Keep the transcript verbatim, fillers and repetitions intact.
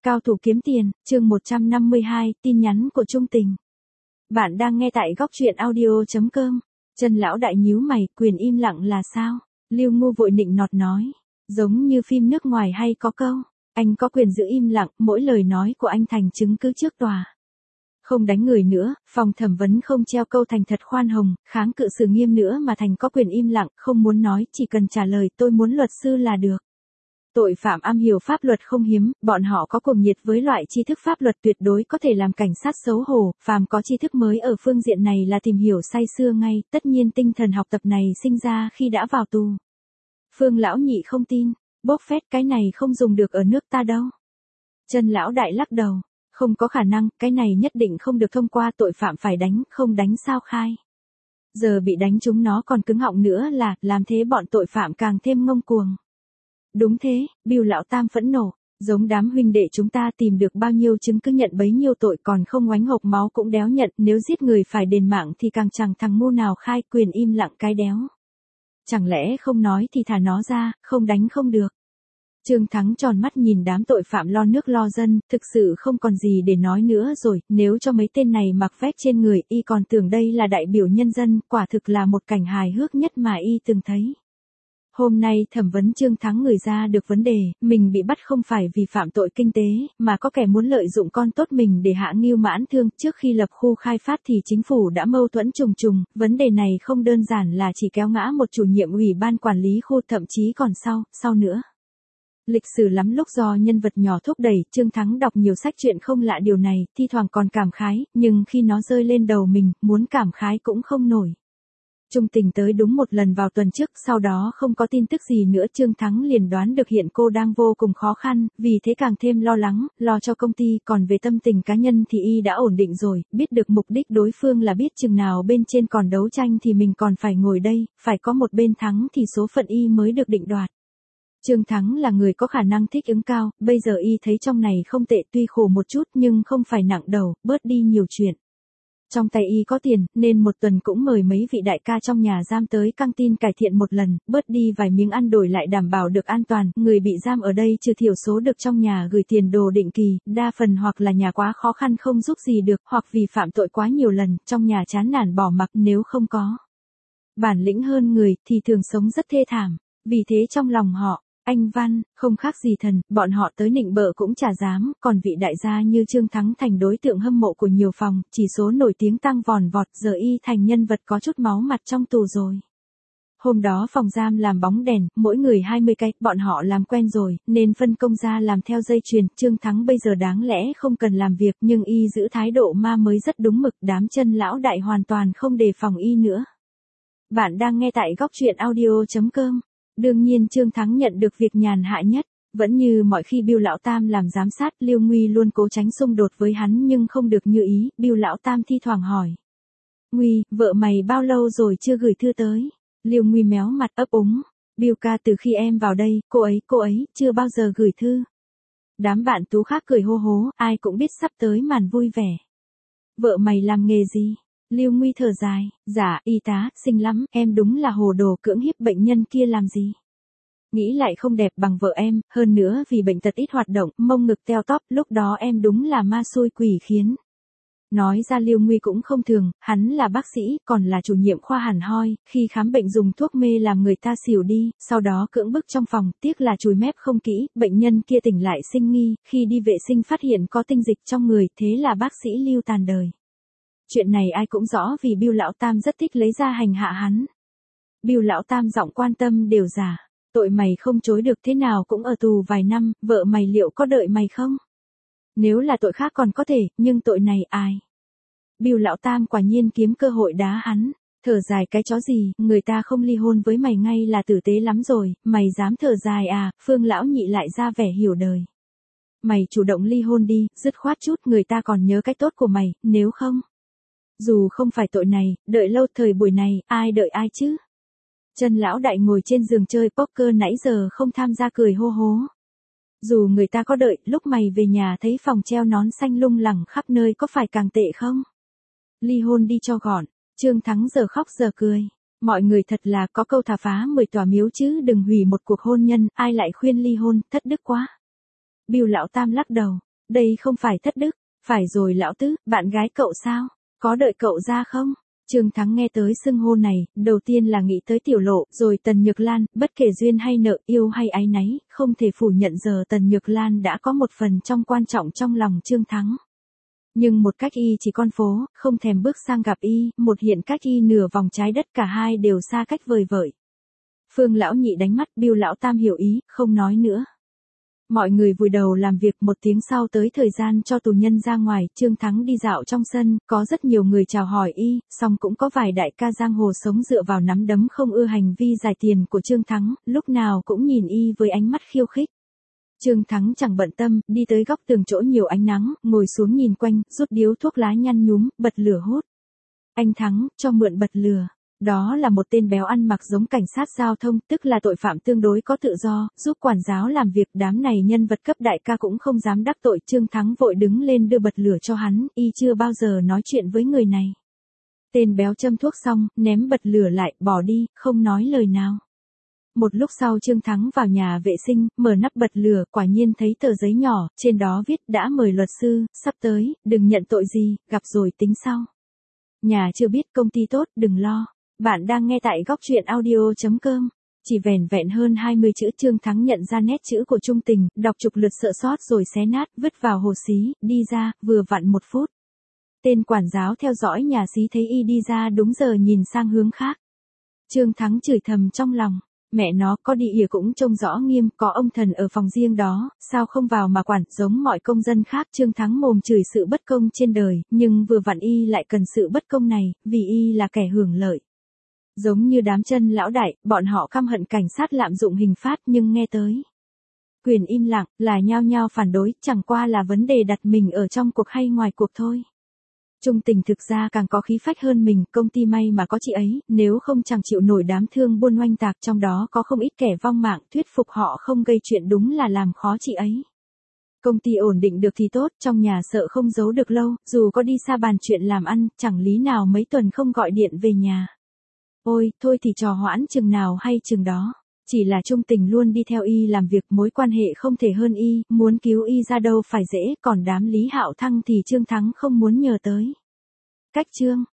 Cao thủ kiếm tiền, chương một trăm năm mươi hai, tin nhắn của Trung Tình. Bạn đang nghe tại góc truyện audio chấm com. Trần lão đại nhíu mày, quyền im lặng là sao? Lưu Ngu vội nịnh nọt nói. Giống như phim nước ngoài hay có câu, anh có quyền giữ im lặng, mỗi lời nói của anh thành chứng cứ trước tòa. Không đánh người nữa, phòng thẩm vấn không treo câu thành thật khoan hồng, kháng cự sự nghiêm nữa mà thành có quyền im lặng, không muốn nói, chỉ cần trả lời tôi muốn luật sư là được. Tội phạm am hiểu pháp luật không hiếm, bọn họ có cuồng nhiệt với loại tri thức pháp luật tuyệt đối có thể làm cảnh sát xấu hổ, phàm có tri thức mới ở phương diện này là tìm hiểu say sưa ngay, tất nhiên tinh thần học tập này sinh ra khi đã vào tù. Phương lão nhị không tin, bốc phét cái này không dùng được ở nước ta đâu. Trần lão đại lắc đầu, không có khả năng, cái này nhất định không được thông qua, tội phạm phải đánh, không đánh sao khai. Giờ bị đánh chúng nó còn cứng họng nữa là, làm thế bọn tội phạm càng thêm ngông cuồng. Đúng thế, Bưu lão tam phẫn nộ, giống đám huynh đệ chúng ta tìm được bao nhiêu chứng cứ nhận bấy nhiêu tội còn không oánh hộc máu cũng đéo nhận, nếu giết người phải đền mạng thì càng chẳng thằng ngu nào khai, quyền im lặng cái đéo. Chẳng lẽ không nói thì thả nó ra, không đánh không được. Trương Thắng tròn mắt nhìn đám tội phạm lo nước lo dân, thực sự không còn gì để nói nữa rồi, nếu cho mấy tên này mặc vest trên người, y còn tưởng đây là đại biểu nhân dân, quả thực là một cảnh hài hước nhất mà y từng thấy. Hôm nay thẩm vấn Trương Thắng người ra được vấn đề, mình bị bắt không phải vì phạm tội kinh tế, mà có kẻ muốn lợi dụng con tốt mình để hạ Ngưu Mãn Thương. Trước khi lập khu khai phát thì chính phủ đã mâu thuẫn trùng trùng, vấn đề này không đơn giản là chỉ kéo ngã một chủ nhiệm ủy ban quản lý khu, thậm chí còn sau, sau nữa. Lịch sử lắm lúc do nhân vật nhỏ thúc đẩy, Trương Thắng đọc nhiều sách truyện không lạ điều này, thi thoảng còn cảm khái, nhưng khi nó rơi lên đầu mình, muốn cảm khái cũng không nổi. Trung Tình tới đúng một lần vào tuần trước, sau đó không có tin tức gì nữa. Trương Thắng liền đoán được hiện cô đang vô cùng khó khăn, vì thế càng thêm lo lắng, lo cho công ty, còn về tâm tình cá nhân thì y đã ổn định rồi, biết được mục đích đối phương là biết chừng nào bên trên còn đấu tranh thì mình còn phải ngồi đây, phải có một bên thắng thì số phận y mới được định đoạt. Trương Thắng là người có khả năng thích ứng cao, bây giờ y thấy trong này không tệ, tuy khổ một chút nhưng không phải nặng đầu, bớt đi nhiều chuyện. Trong tay y có tiền, nên một tuần cũng mời mấy vị đại ca trong nhà giam tới căng tin cải thiện một lần, bớt đi vài miếng ăn đổi lại đảm bảo được an toàn, người bị giam ở đây trừ thiểu số được trong nhà gửi tiền đồ định kỳ, đa phần hoặc là nhà quá khó khăn không giúp gì được, hoặc vì phạm tội quá nhiều lần, trong nhà chán nản bỏ mặc, nếu không có bản lĩnh hơn người, thì thường sống rất thê thảm, vì thế trong lòng họ, anh Văn, không khác gì thần, bọn họ tới nịnh bợ cũng chả dám, còn vị đại gia như Trương Thắng thành đối tượng hâm mộ của nhiều phòng, chỉ số nổi tiếng tăng vòn vọt, giờ y thành nhân vật có chút máu mặt trong tù rồi. Hôm đó phòng giam làm bóng đèn, mỗi người hai mươi cái, bọn họ làm quen rồi, nên phân công ra làm theo dây chuyền. Trương Thắng bây giờ đáng lẽ không cần làm việc, nhưng y giữ thái độ ma mới rất đúng mực, đám chân lão đại hoàn toàn không đề phòng y nữa. Bạn đang nghe tại góc truyện audio chấm com. Đương nhiên Trương Thắng nhận được việc nhàn hạ nhất, vẫn như mọi khi Bưu lão tam làm giám sát, Lưu Nguy luôn cố tránh xung đột với hắn nhưng không được như ý, Bưu lão tam thi thoảng hỏi. Nguy, vợ mày bao lâu rồi chưa gửi thư tới? Lưu Nguy méo mặt ấp úng. Bưu ca, từ khi em vào đây, cô ấy, cô ấy, chưa bao giờ gửi thư. Đám bạn tú khác cười hô hố, ai cũng biết sắp tới màn vui vẻ. Vợ mày làm nghề gì? Lưu Nguy thở dài, dạ, y tá, xinh lắm, em đúng là hồ đồ, cưỡng hiếp bệnh nhân kia làm gì. Nghĩ lại không đẹp bằng vợ em, hơn nữa vì bệnh tật ít hoạt động, mông ngực teo tóp, lúc đó em đúng là ma xui quỷ khiến. Nói ra Lưu Nguy cũng không thường, hắn là bác sĩ, còn là chủ nhiệm khoa hẳn hoi, khi khám bệnh dùng thuốc mê làm người ta xỉu đi, sau đó cưỡng bức trong phòng, tiếc là chùi mép không kỹ, bệnh nhân kia tỉnh lại sinh nghi, khi đi vệ sinh phát hiện có tinh dịch trong người, thế là bác sĩ Lưu tàn đời. Chuyện này ai cũng rõ vì Bưu lão tam rất thích lấy ra hành hạ hắn. Bưu lão tam giọng quan tâm đều giả, tội mày không chối được, thế nào cũng ở tù vài năm, vợ mày liệu có đợi mày không? Nếu là tội khác còn có thể, nhưng tội này ai? Bưu lão tam quả nhiên kiếm cơ hội đá hắn, thở dài cái chó gì, người ta không ly hôn với mày ngay là tử tế lắm rồi, mày dám thở dài à? Phương lão nhị lại ra vẻ hiểu đời. Mày chủ động ly hôn đi, dứt khoát chút, người ta còn nhớ cái tốt của mày, nếu không. Dù không phải tội này, đợi lâu thời buổi này, ai đợi ai chứ? Trần lão đại ngồi trên giường chơi poker nãy giờ không tham gia cười hô hố. Dù người ta có đợi, lúc mày về nhà thấy phòng treo nón xanh lung lẳng khắp nơi có phải càng tệ không? Ly hôn đi cho gọn, Trương Thắng giờ khóc giờ cười. Mọi người thật là có câu thà phá mười tòa miếu chứ đừng hủy một cuộc hôn nhân, ai lại khuyên ly hôn, thất đức quá. Bưu lão tam lắc đầu, đây không phải thất đức. Phải rồi lão tứ, bạn gái cậu sao? Có đợi cậu ra không? Trương Thắng nghe tới xưng hô này, đầu tiên là nghĩ tới Tiểu Lộ, rồi Tần Nhược Lan, bất kể duyên hay nợ, yêu hay áy náy, không thể phủ nhận giờ Tần Nhược Lan đã có một phần trong quan trọng trong lòng Trương Thắng. Nhưng một cách y chỉ con phố, không thèm bước sang gặp y, một hiện cách y nửa vòng trái đất, cả hai đều xa cách vời vợi. Phương lão nhị đánh mắt, Biêu lão tam hiểu ý, không nói nữa. Mọi người vùi đầu làm việc, một tiếng sau tới thời gian cho tù nhân ra ngoài, Trương Thắng đi dạo trong sân, có rất nhiều người chào hỏi y, song cũng có vài đại ca giang hồ sống dựa vào nắm đấm không ưa hành vi giải tiền của Trương Thắng, lúc nào cũng nhìn y với ánh mắt khiêu khích. Trương Thắng chẳng bận tâm, đi tới góc tường chỗ nhiều ánh nắng, ngồi xuống nhìn quanh, rút điếu thuốc lá nhăn nhúm, bật lửa hút. Anh Thắng, cho mượn bật lửa. Đó là một tên béo ăn mặc giống cảnh sát giao thông, tức là tội phạm tương đối có tự do, giúp quản giáo làm việc. Đám này nhân vật cấp đại ca cũng không dám đắc tội. Trương Thắng vội đứng lên đưa bật lửa cho hắn, y chưa bao giờ nói chuyện với người này. Tên béo châm thuốc xong, ném bật lửa lại, bỏ đi, không nói lời nào. Một lúc sau Trương Thắng vào nhà vệ sinh, mở nắp bật lửa, quả nhiên thấy tờ giấy nhỏ, trên đó viết đã mời luật sư, sắp tới, đừng nhận tội gì, gặp rồi tính sau. Nhà chưa biết, công ty tốt, đừng lo. Bạn đang nghe tại góc truyện audio chấm com. Chỉ vẻn vẹn hơn hai mươi chữ, Trương Thắng nhận ra nét chữ của Trung Tình, đọc chục lượt sợ sót rồi xé nát, vứt vào hồ xí, đi ra, vừa vặn một phút. Tên quản giáo theo dõi nhà xí thấy y đi ra đúng giờ nhìn sang hướng khác. Trương Thắng chửi thầm trong lòng, mẹ nó, có đi ỉa cũng trông rõ nghiêm, có ông thần ở phòng riêng đó, sao không vào mà quản, giống mọi công dân khác. Trương Thắng mồm chửi sự bất công trên đời, nhưng vừa vặn y lại cần sự bất công này, vì y là kẻ hưởng lợi. Giống như đám chân lão đại, bọn họ căm hận cảnh sát lạm dụng hình pháp, nhưng nghe tới quyền im lặng, là nhao nhao phản đối, chẳng qua là vấn đề đặt mình ở trong cuộc hay ngoài cuộc thôi. Trung Tình thực ra càng có khí phách hơn mình, công ty may mà có chị ấy, nếu không chẳng chịu nổi đám thương buôn oanh tạc, trong đó có không ít kẻ vong mạng, thuyết phục họ không gây chuyện đúng là làm khó chị ấy. Công ty ổn định được thì tốt, trong nhà sợ không giấu được lâu, dù có đi xa bàn chuyện làm ăn, chẳng lý nào mấy tuần không gọi điện về nhà. Ôi, thôi thì trò hoãn chừng nào hay chừng đó. Chỉ là Trung Tình luôn đi theo y làm việc, mối quan hệ không thể hơn y, muốn cứu y ra đâu phải dễ, còn đám Lý Hạo Thăng thì Trương Thắng không muốn nhờ tới. Cách Trương